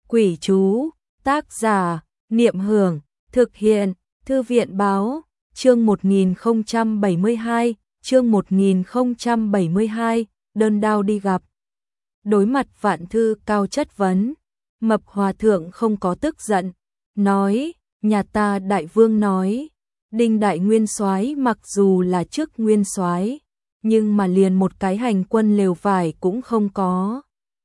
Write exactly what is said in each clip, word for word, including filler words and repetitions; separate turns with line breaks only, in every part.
Quỷ chú, tác giả, Niệm Hưởng, thực hiện, Thư viện báo, chương một nghìn không trăm bảy mươi hai, chương một nghìn không trăm bảy mươi hai, đơn đao đi gặp. Đối mặt Vạn Thư Cao chất vấn, Mập Hòa Thượng không có tức giận, nói, nhà ta đại vương nói, Đinh đại nguyên soái mặc dù là chức nguyên soái, nhưng mà liền một cái hành quân lều vải cũng không có.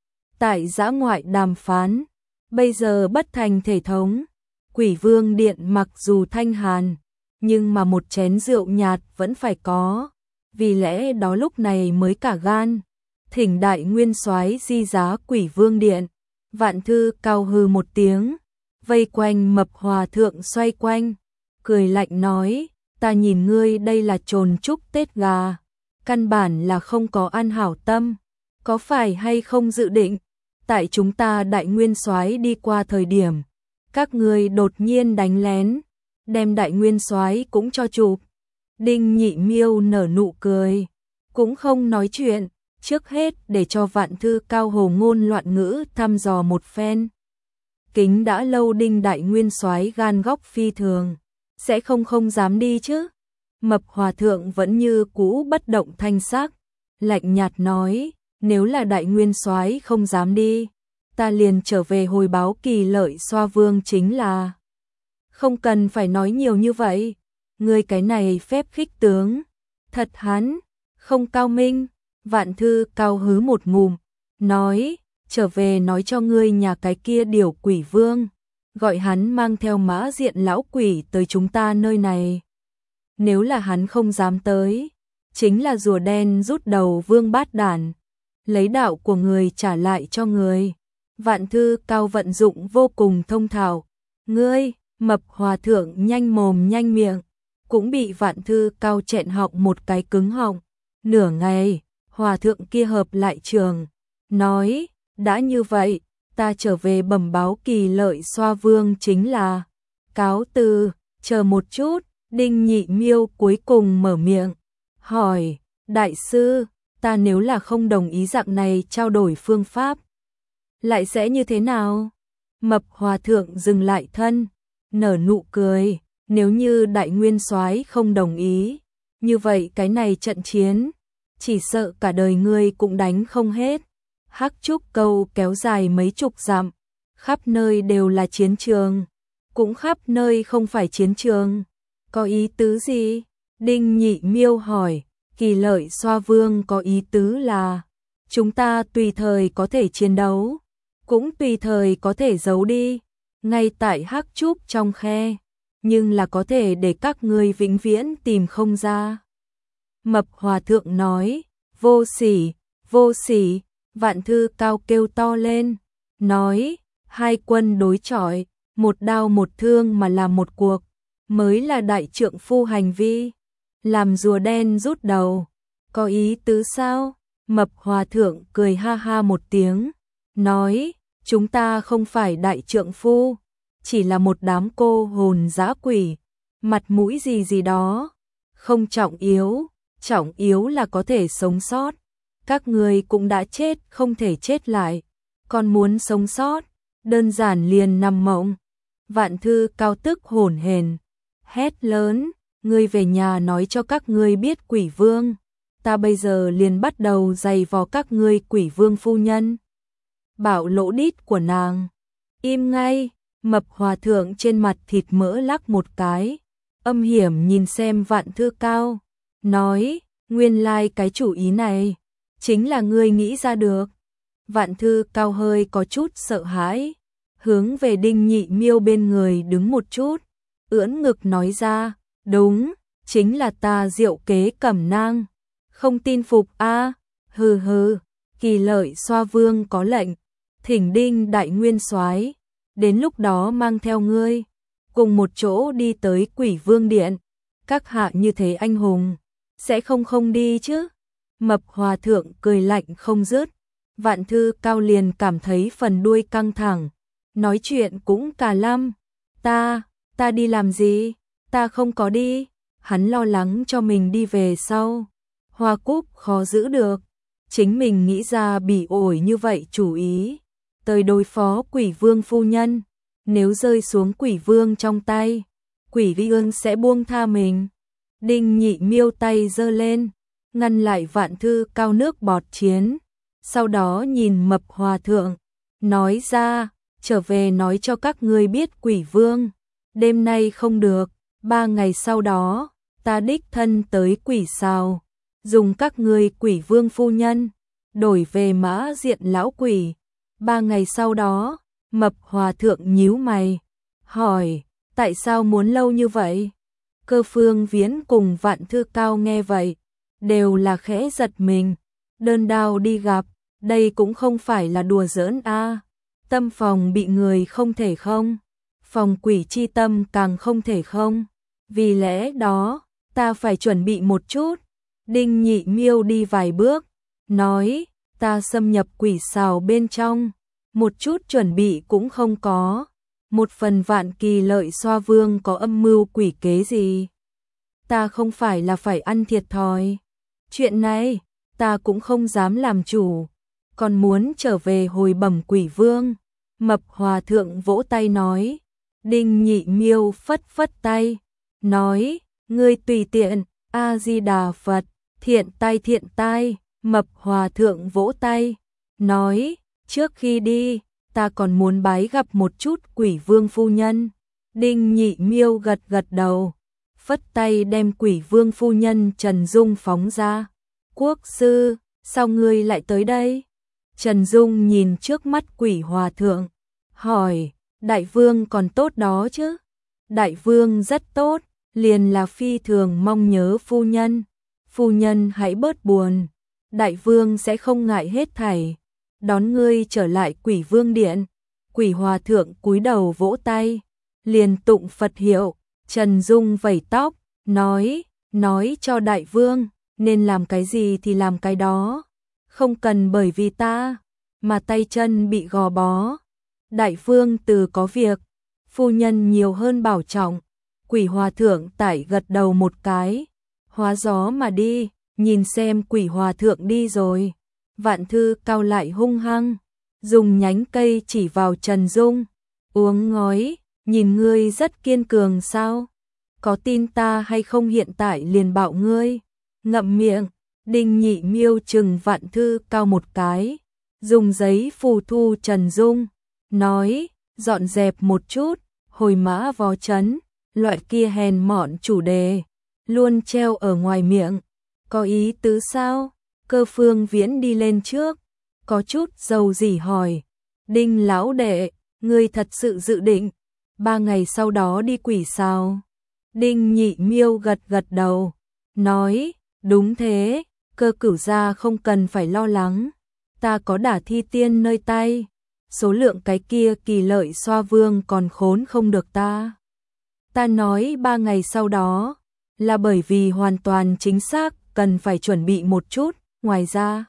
Tại dã ngoại đàm phán, bây giờ bất thành thể thống, Quỷ Vương Điện mặc dù thanh hàn, nhưng mà một chén rượu nhạt vẫn phải có, vì lẽ đó lúc này mới cả gan, thỉnh đại nguyên soái di giá Quỷ Vương Điện. Vạn Thư Cao hừ một tiếng, vây quanh Mập Hòa Thượng xoay quanh, cười lạnh nói, ta nhìn ngươi đây là trồn chúc Tết gà, căn bản là không có ăn hảo tâm, có phải hay không dự định, tại chúng ta đại nguyên soái đi qua thời điểm, các ngươi đột nhiên đánh lén, đem đại nguyên soái cũng cho chụp. Đinh Nhị Miêu nở nụ cười, cũng không nói chuyện, trước hết để cho Vạn Thư Cao hồ ngôn loạn ngữ thăm dò một phen. Kính đã lâu Đinh đại nguyên soái gan góc phi thường, sẽ không không dám đi chứ? Mập Hòa Thượng vẫn như cũ bất động thanh sắc, lạnh nhạt nói, nếu là đại nguyên soái không dám đi, ta liền trở về hồi báo Kỳ Lợi Xoa Vương chính là. Không cần phải nói nhiều như vậy, ngươi cái này phép khích tướng, thật hắn, không cao minh. Vạn Thư Cao hứ một ngụm, nói, trở về nói cho ngươi nhà cái kia điều Quỷ Vương, gọi hắn mang theo mã diện lão quỷ tới chúng ta nơi này. Nếu là hắn không dám tới, chính là rùa đen rút đầu vương bát đản, lấy đạo của người trả lại cho người. Vạn Thư Cao vận dụng vô cùng thông thạo, ngươi, Mập Hòa Thượng nhanh mồm nhanh miệng, cũng bị Vạn Thư Cao chẹn họng một cái cứng họng. Nửa ngày, Hòa Thượng kia hợp lại trường, nói, đã như vậy, ta trở về bẩm báo Kỳ Lợi Xoa Vương chính là. Cáo từ, chờ một chút. Đinh Nhị Miêu cuối cùng mở miệng, hỏi, đại sư, ta nếu là không đồng ý dạng này trao đổi phương pháp, lại sẽ như thế nào? Mập Hòa Thượng dừng lại thân, nở nụ cười, nếu như đại nguyên soái không đồng ý, như vậy cái này trận chiến, chỉ sợ cả đời ngươi cũng đánh không hết. Hắc Trúc Câu kéo dài mấy chục dặm, khắp nơi đều là chiến trường, cũng khắp nơi không phải chiến trường. Có ý tứ gì? Đinh Nhị Miêu hỏi. Kỳ Lợi Xoa Vương có ý tứ là, chúng ta tùy thời có thể chiến đấu, cũng tùy thời có thể giấu đi, ngay tại Hắc Trúc trong khe, nhưng là có thể để các ngươi vĩnh viễn tìm không ra. Mập Hòa Thượng nói, vô sỉ, vô sỉ. Vạn Thư Cao kêu to lên, nói, hai quân đối chọi, một đao một thương mà làm một cuộc, mới là đại trượng phu hành vi. Làm rùa đen rút đầu, có ý tứ sao? Mập Hòa Thượng cười ha ha một tiếng, nói, chúng ta không phải đại trượng phu, chỉ là một đám cô hồn dã quỷ, mặt mũi gì gì đó, không trọng yếu, trọng yếu là có thể sống sót. Các người cũng đã chết không thể chết lại, còn muốn sống sót, đơn giản liền nằm mộng. Vạn Thư Cao tức hổn hển, hét lớn, ngươi về nhà nói cho các ngươi biết Quỷ Vương, ta bây giờ liền bắt đầu giày vò các ngươi Quỷ Vương phu nhân. Bảo lỗ đít của nàng, im ngay. Mập Hòa Thượng trên mặt thịt mỡ lắc một cái, âm hiểm nhìn xem Vạn Thư Cao, nói, nguyên lai like cái chủ ý này, chính là ngươi nghĩ ra được. Vạn Thư Cao hơi có chút sợ hãi, hướng về Đinh Nhị Miêu bên người đứng một chút, ưỡn ngực nói ra, đúng, chính là ta diệu kế cẩm nang, không tin phục a à? Hừ hừ. Kỳ Lợi Xoa Vương có lệnh, thỉnh Đinh đại nguyên soái, đến lúc đó mang theo ngươi, cùng một chỗ đi tới Quỷ Vương Điện. Các hạ như thế anh hùng, sẽ không không đi chứ? Mập Hòa Thượng cười lạnh không dứt. Vạn Thư Cao liền cảm thấy phần đuôi căng thẳng, nói chuyện cũng cà lăm, ta, ta đi làm gì? Ta không có đi. Hắn lo lắng cho mình đi về sau, hoa cúc khó giữ được, chính mình nghĩ ra bị ổi như vậy chủ ý, tới đối phó quỷ vương phu nhân. Nếu rơi xuống quỷ vương trong tay, quỷ vương sẽ buông tha mình. Đinh Nhị Miêu tay giơ lên, ngăn lại Vạn Thư Cao nước bọt chiến. Sau đó nhìn Mập Hòa Thượng, nói ra, trở về nói cho các ngươi biết quỷ vương. Đêm nay không được, ba ngày sau đó, ta đích thân tới quỷ sào, dùng các ngươi quỷ vương phu nhân, đổi về mã diện lão quỷ. Ba ngày sau đó, Mập Hòa Thượng nhíu mày, hỏi, tại sao muốn lâu như vậy? Cơ Phương Viễn cùng Vạn Thư Cao nghe vậy, đều là khẽ giật mình. Đơn đao đi gặp, đây cũng không phải là đùa giỡn a. Tâm phòng bị người không thể không, phòng quỷ chi tâm càng không thể không. Vì lẽ đó, ta phải chuẩn bị một chút. Đinh Nhị Miêu đi vài bước, nói, ta xâm nhập quỷ sào bên trong, một chút chuẩn bị cũng không có. Một phần Vạn Kỳ Lợi Xoa Vương có âm mưu quỷ kế gì? Ta không phải là phải ăn thiệt thòi. Chuyện này, ta cũng không dám làm chủ, còn muốn trở về hồi bẩm quỷ vương. Mập Hòa Thượng vỗ tay nói. Đinh Nhị Miêu phất phất tay, nói, ngươi tùy tiện, A-di-đà Phật, thiện tai thiện tai. Mập Hòa Thượng vỗ tay, nói, trước khi đi, ta còn muốn bái gặp một chút quỷ vương phu nhân. Đinh Nhị Miêu gật gật đầu, phất tay đem quỷ vương phu nhân Trần Dung phóng ra. Quốc sư, sao ngươi lại tới đây? Trần Dung nhìn trước mắt quỷ hòa thượng, hỏi, đại vương còn tốt đó chứ? Đại vương rất tốt, liền là phi thường mong nhớ phu nhân. Phu nhân hãy bớt buồn, đại vương sẽ không ngại hết thảy, đón ngươi trở lại quỷ vương điện. Quỷ hòa thượng cúi đầu vỗ tay, liền tụng Phật hiệu. Trần Dung vẩy tóc, nói, nói cho đại vương, nên làm cái gì thì làm cái đó, không cần bởi vì ta mà tay chân bị gò bó. Đại vương từ có việc, phu nhân nhiều hơn bảo trọng. Quỷ hòa thượng tải gật đầu một cái, hóa gió mà đi. Nhìn xem quỷ hòa thượng đi rồi, Vạn Thư Cao lại hung hăng, dùng nhánh cây chỉ vào Trần Dung, uống ngói, nhìn ngươi rất kiên cường sao? Có tin ta hay không hiện tại liền bạo ngươi? Ngậm miệng. Đinh Nhị Miêu chừng Vạn Thư Cao một cái, dùng giấy phù thu Trần Dung, nói, dọn dẹp một chút, hồi mã vó chấn, loại kia hèn mọn chủ đề, luôn treo ở ngoài miệng. Có ý tứ sao? Cơ Phương Viễn đi lên trước, có chút dầu dỉ hỏi, Đinh lão đệ, ngươi thật sự dự định ba ngày sau đó đi quỷ sao? Đinh Nhị Miêu gật gật đầu, nói, đúng thế, Cơ cửu gia không cần phải lo lắng, ta có Đả Thi Tiên nơi tay, số lượng cái kia Kỳ Lợi Xoa Vương còn khốn không được ta. Ta nói ba ngày sau đó, là bởi vì hoàn toàn chính xác cần phải chuẩn bị một chút. Ngoài ra,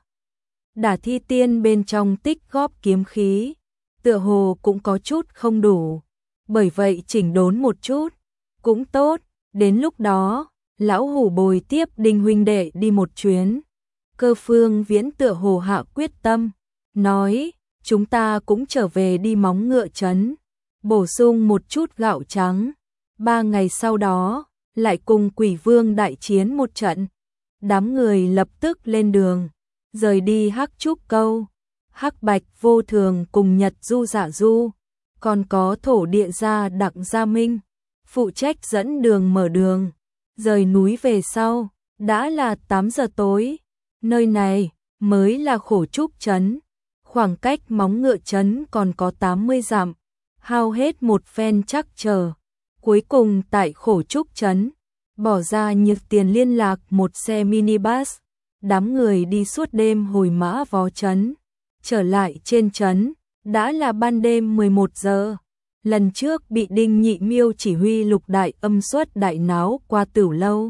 Đả Thi Tiên bên trong tích góp kiếm khí, tựa hồ cũng có chút không đủ, bởi vậy chỉnh đốn một chút, cũng tốt. Đến lúc đó, lão hủ bồi tiếp Đinh huynh đệ đi một chuyến. Cơ Phương Viễn tựa hồ hạ quyết tâm, nói, chúng ta cũng trở về đi móng ngựa trấn, bổ sung một chút gạo trắng. Ba ngày sau đó, lại cùng quỷ vương đại chiến một trận. Đám người lập tức lên đường, rời đi Hắc Trúc Câu. Hắc Bạch Vô Thường cùng Nhật Du Dạ Du, còn có thổ địa gia Đặng Gia Minh, phụ trách dẫn đường mở đường. Rời núi về sau, đã là tám giờ tối. Nơi này mới là Khổ Trúc Trấn, khoảng cách móng ngựa trấn còn có tám mươi dặm. Hao hết một phen chắc chờ, cuối cùng tại Khổ Trúc Trấn, bỏ ra nhược tiền liên lạc một xe minibus. Đám người đi suốt đêm hồi mã vó trấn, trở lại trên trấn, đã là ban đêm mười một giờ. Lần trước bị Đinh Nhị Miêu chỉ huy lục đại âm xuất đại náo qua Tửu Lâu.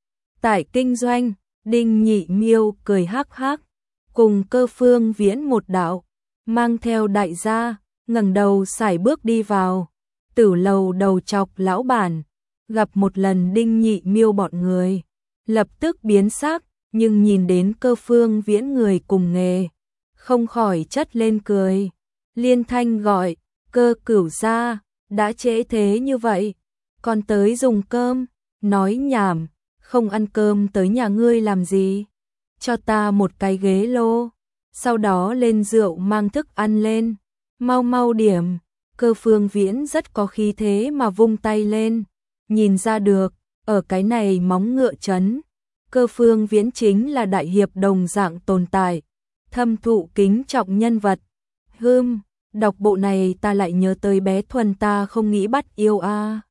Tại kinh doanh, Đinh Nhị Miêu cười hắc hắc, cùng Cơ Phương Viễn một đạo, mang theo đại gia, ngẩng đầu sải bước đi vào. Tửu Lâu đầu chọc lão bản, gặp một lần Đinh Nhị Miêu bọn người, lập tức biến sắc, nhưng nhìn đến Cơ Phương Viễn người cùng nghề, không khỏi chất lên cười. Liên thanh gọi, Cơ Cửu gia, đã trễ thế như vậy, còn tới dùng cơm, nói nhảm, không ăn cơm tới nhà ngươi làm gì, cho ta một cái ghế lô, sau đó lên rượu mang thức ăn lên, mau mau điểm. Cơ Phương Viễn rất có khí thế mà vung tay lên, nhìn ra được, ở cái này móng ngựa trấn, Cơ Phương Viễn chính là đại hiệp đồng dạng tồn tại, thâm thụ kính trọng nhân vật. Hưm, đọc bộ này ta lại nhớ tới bé Thuần ta không nghĩ bắt yêu a.